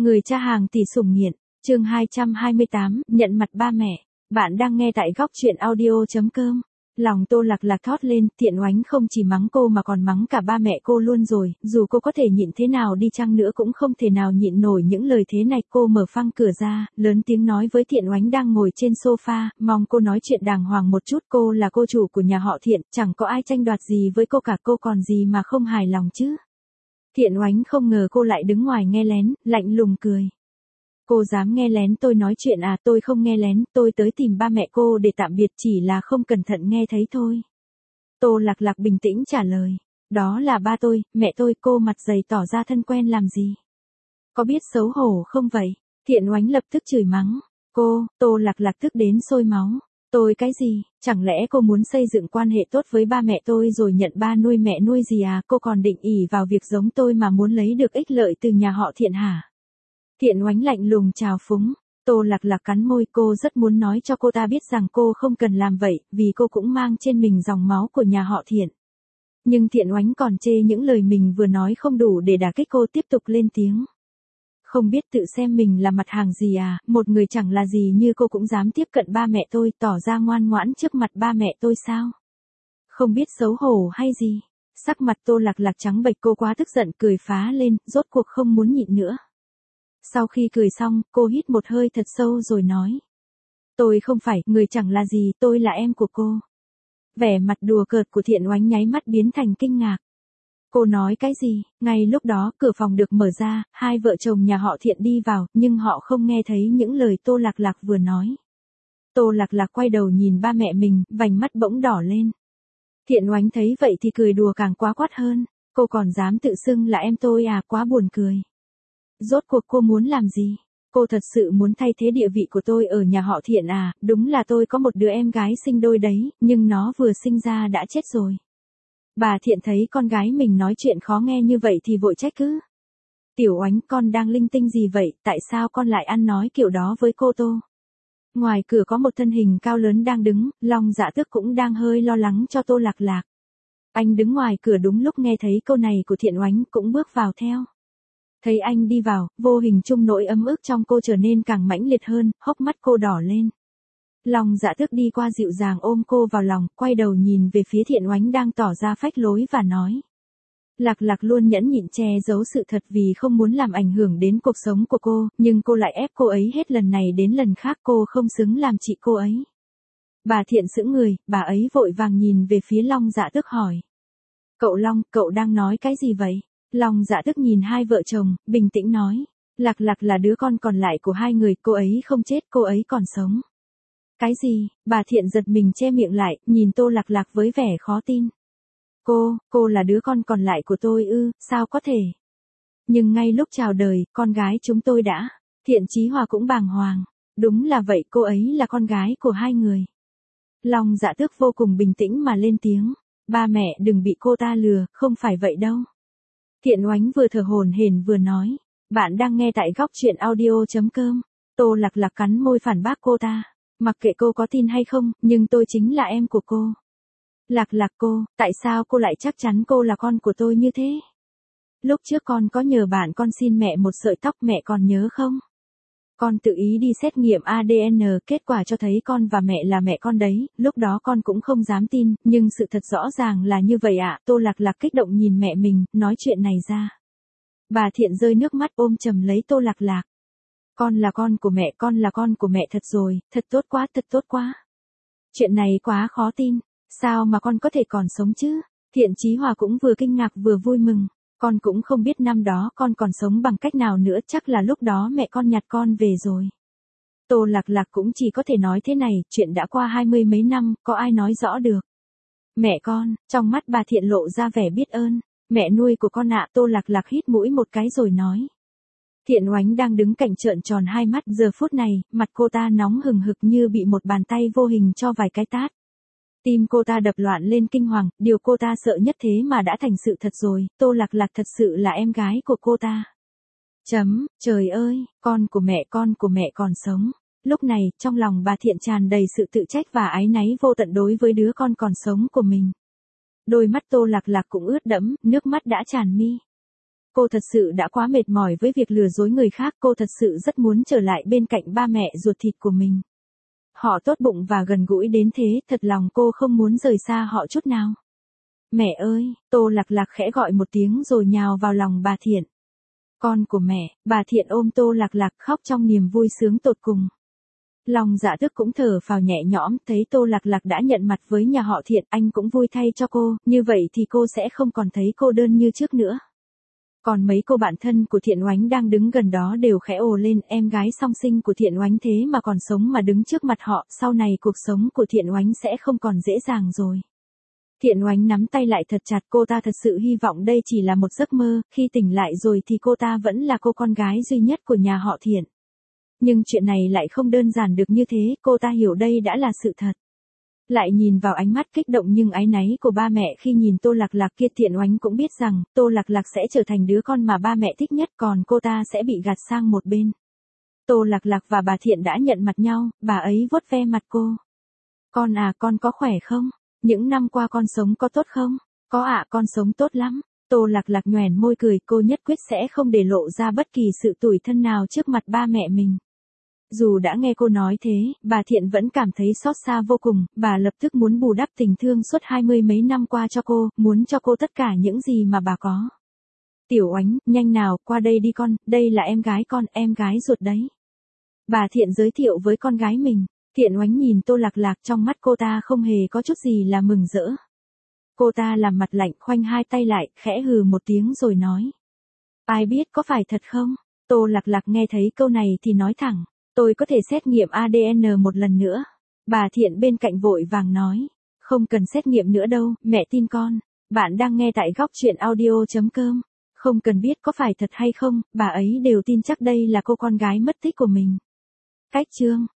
Người cha hàng tỷ sủng nghiện, chương 228, nhận mặt ba mẹ. Bạn đang nghe tại góc truyện audio.com. Lòng Tô Lạc Lạc thót lên, Thiện Oánh không chỉ mắng cô mà còn mắng cả ba mẹ cô luôn rồi, dù cô có thể nhịn thế nào đi chăng nữa cũng không thể nào nhịn nổi những lời thế này. Cô mở phăng cửa ra, lớn tiếng nói với Thiện Oánh đang ngồi trên sofa, mong cô nói chuyện đàng hoàng một chút. Cô là cô chủ của nhà họ Thiện, chẳng có ai tranh đoạt gì với cô cả, cô còn gì mà không hài lòng chứ. Thiện Oánh không ngờ cô lại đứng ngoài nghe lén, lạnh lùng cười. Cô dám nghe lén tôi nói chuyện à? Tôi không nghe lén, tôi tới tìm ba mẹ cô để tạm biệt, chỉ là không cẩn thận nghe thấy thôi. Tô Lạc Lạc bình tĩnh trả lời. Đó là ba tôi, mẹ tôi. Cô mặt dày tỏ ra thân quen làm gì? Có biết xấu hổ không vậy? Thiện Oánh lập tức chửi mắng. Cô, Tô Lạc Lạc tức đến sôi máu. Tôi cái gì? Chẳng lẽ cô muốn xây dựng quan hệ tốt với ba mẹ tôi rồi nhận ba nuôi mẹ nuôi gì à? Cô còn định ỷ vào việc giống tôi mà muốn lấy được ích lợi từ nhà họ Thiện hả? Thiện Oánh lạnh lùng trào phúng. Tô Lạc Lạc cắn môi, cô rất muốn nói cho cô ta biết rằng cô không cần làm vậy, vì cô cũng mang trên mình dòng máu của nhà họ Thiện. Nhưng Thiện Oánh còn chê những lời mình vừa nói không đủ để đả kích cô, tiếp tục lên tiếng. Không biết tự xem mình là mặt hàng gì à? Một người chẳng là gì như cô cũng dám tiếp cận ba mẹ tôi, tỏ ra ngoan ngoãn trước mặt ba mẹ tôi sao? Không biết xấu hổ hay gì? Sắc mặt Tô Lạc Lạc trắng bệch, cô quá tức giận, cười phá lên, rốt cuộc không muốn nhịn nữa. Sau khi cười xong, cô hít một hơi thật sâu rồi nói. Tôi không phải, người chẳng là gì, tôi là em của cô. Vẻ mặt đùa cợt của Thiện Oánh nháy mắt biến thành kinh ngạc. Cô nói cái gì? Ngay lúc đó, cửa phòng được mở ra, hai vợ chồng nhà họ Thiện đi vào, nhưng họ không nghe thấy những lời Tô Lạc Lạc vừa nói. Tô Lạc Lạc quay đầu nhìn ba mẹ mình, vành mắt bỗng đỏ lên. Thiện Oánh thấy vậy thì cười đùa càng quá quát hơn. Cô còn dám tự xưng là em tôi à? Quá buồn cười. Rốt cuộc cô muốn làm gì? Cô thật sự muốn thay thế địa vị của tôi ở nhà họ Thiện à? Đúng là tôi có một đứa em gái sinh đôi đấy, nhưng nó vừa sinh ra đã chết rồi. Bà Thiện thấy con gái mình nói chuyện khó nghe như vậy thì vội trách cứ. Tiểu Oánh, con đang linh tinh gì vậy? Tại sao con lại ăn nói kiểu đó với cô Tô? Ngoài cửa có một thân hình cao lớn đang đứng, Long Dạ Tước cũng đang hơi lo lắng cho Tô Lạc Lạc. Anh đứng ngoài cửa đúng lúc nghe thấy câu này của Thiện Oánh, cũng bước vào theo. Thấy anh đi vào, vô hình chung nỗi ấm ức trong cô trở nên càng mãnh liệt hơn, hốc mắt cô đỏ lên. Long Dạ Tước đi qua dịu dàng ôm cô vào lòng, quay đầu nhìn về phía Thiện Oánh đang tỏ ra phách lối và nói. Lạc Lạc luôn nhẫn nhịn che giấu sự thật vì không muốn làm ảnh hưởng đến cuộc sống của cô, nhưng cô lại ép cô ấy hết lần này đến lần khác, cô không xứng làm chị cô ấy. Bà Thiện sững người, bà ấy vội vàng nhìn về phía Long Dạ Tước hỏi. Cậu Long, cậu đang nói cái gì vậy? Long Dạ Tước nhìn hai vợ chồng, bình tĩnh nói. Lạc Lạc là đứa con còn lại của hai người, cô ấy không chết, cô ấy còn sống. Cái gì? Bà Thiện giật mình che miệng lại, nhìn Tô Lạc Lạc với vẻ khó tin. Cô là đứa con còn lại của tôi ư? Sao có thể? Nhưng ngay lúc chào đời, con gái chúng tôi đã. Thiện Chí Hòa cũng bàng hoàng. Đúng là vậy, cô ấy là con gái của hai người. Long Dạ Tước vô cùng bình tĩnh mà lên tiếng. Ba mẹ đừng bị cô ta lừa, không phải vậy đâu. Thiện Oánh vừa thở hổn hển vừa nói. Bạn đang nghe tại góc truyện audio.com. Tô Lạc Lạc cắn môi phản bác cô ta. Mặc kệ cô có tin hay không, nhưng tôi chính là em của cô. Lạc Lạc cô, tại sao cô lại chắc chắn cô là con của tôi như thế? Lúc trước con có nhờ bạn con xin mẹ một sợi tóc, mẹ còn nhớ không? Con tự ý đi xét nghiệm ADN, kết quả cho thấy con và mẹ là mẹ con đấy, lúc đó con cũng không dám tin, nhưng sự thật rõ ràng là như vậy ạ. Tô Lạc Lạc kích động nhìn mẹ mình, nói chuyện này ra. Bà Thiện rơi nước mắt ôm chầm lấy Tô Lạc Lạc. Con là con của mẹ, con là con của mẹ thật rồi, thật tốt quá, thật tốt quá. Chuyện này quá khó tin, sao mà con có thể còn sống chứ? Thiện Chí Hòa cũng vừa kinh ngạc vừa vui mừng. Con cũng không biết năm đó con còn sống bằng cách nào nữa, chắc là lúc đó mẹ con nhặt con về rồi. Tô Lạc Lạc cũng chỉ có thể nói thế này, chuyện đã qua 20 mấy năm, có ai nói rõ được. Mẹ con, trong mắt bà Thiện lộ ra vẻ biết ơn. Mẹ nuôi của con ạ. Tô Lạc Lạc hít mũi một cái rồi nói. Thiện Oánh đang đứng cạnh trợn tròn hai mắt, giờ phút này, mặt cô ta nóng hừng hực như bị một bàn tay vô hình cho vài cái tát. Tim cô ta đập loạn lên kinh hoàng, điều cô ta sợ nhất thế mà đã thành sự thật rồi, Tô Lạc Lạc thật sự là em gái của cô ta. Trời ơi, con của mẹ còn sống. Lúc này, trong lòng bà Thiện tràn đầy sự tự trách và áy náy vô tận đối với đứa con còn sống của mình. Đôi mắt Tô Lạc Lạc cũng ướt đẫm, nước mắt đã tràn mi. Cô thật sự đã quá mệt mỏi với việc lừa dối người khác, cô thật sự rất muốn trở lại bên cạnh ba mẹ ruột thịt của mình. Họ tốt bụng và gần gũi đến thế, thật lòng cô không muốn rời xa họ chút nào. Mẹ ơi, Tô Lạc Lạc khẽ gọi một tiếng rồi nhào vào lòng bà Thiện. Con của mẹ, bà Thiện ôm Tô Lạc Lạc khóc trong niềm vui sướng tột cùng. Lòng Dạ Tước cũng thở phào nhẹ nhõm, thấy Tô Lạc Lạc đã nhận mặt với nhà họ Thiện, anh cũng vui thay cho cô, như vậy thì cô sẽ không còn thấy cô đơn như trước nữa. Còn mấy cô bạn thân của Thiện Oánh đang đứng gần đó đều khẽ ồ lên, em gái song sinh của Thiện Oánh thế mà còn sống mà đứng trước mặt họ, sau này cuộc sống của Thiện Oánh sẽ không còn dễ dàng rồi. Thiện Oánh nắm tay lại thật chặt, cô ta thật sự hy vọng đây chỉ là một giấc mơ, khi tỉnh lại rồi thì cô ta vẫn là cô con gái duy nhất của nhà họ Thiện. Nhưng chuyện này lại không đơn giản được như thế, cô ta hiểu đây đã là sự thật. Lại nhìn vào ánh mắt kích động nhưng áy náy của ba mẹ khi nhìn Tô Lạc Lạc kia, Thiện Oánh cũng biết rằng, Tô Lạc Lạc sẽ trở thành đứa con mà ba mẹ thích nhất, còn cô ta sẽ bị gạt sang một bên. Tô Lạc Lạc và bà Thiện đã nhận mặt nhau, bà ấy vuốt ve mặt cô. Con à, con có khỏe không? Những năm qua con sống có tốt không? Có ạ, con sống tốt lắm. Tô Lạc Lạc nhoẻn môi cười, cô nhất quyết sẽ không để lộ ra bất kỳ sự tủi thân nào trước mặt ba mẹ mình. Dù đã nghe cô nói thế, bà Thiện vẫn cảm thấy xót xa vô cùng, bà lập tức muốn bù đắp tình thương suốt 20 mấy năm qua cho cô, muốn cho cô tất cả những gì mà bà có. Tiểu Oánh, nhanh nào, qua đây đi con, đây là em gái con, em gái ruột đấy. Bà Thiện giới thiệu với con gái mình. Thiện Oánh nhìn Tô Lạc Lạc, trong mắt cô ta không hề có chút gì là mừng rỡ. Cô ta làm mặt lạnh, khoanh hai tay lại, khẽ hừ một tiếng rồi nói. Ai biết có phải thật không? Tô Lạc Lạc nghe thấy câu này thì nói thẳng. Tôi có thể xét nghiệm ADN một lần nữa. Bà Thiện bên cạnh vội vàng nói. Không cần xét nghiệm nữa đâu, mẹ tin con. Bạn đang nghe tại góc truyện audio.com. Không cần biết có phải thật hay không, bà ấy đều tin chắc đây là cô con gái mất tích của mình. Cách chương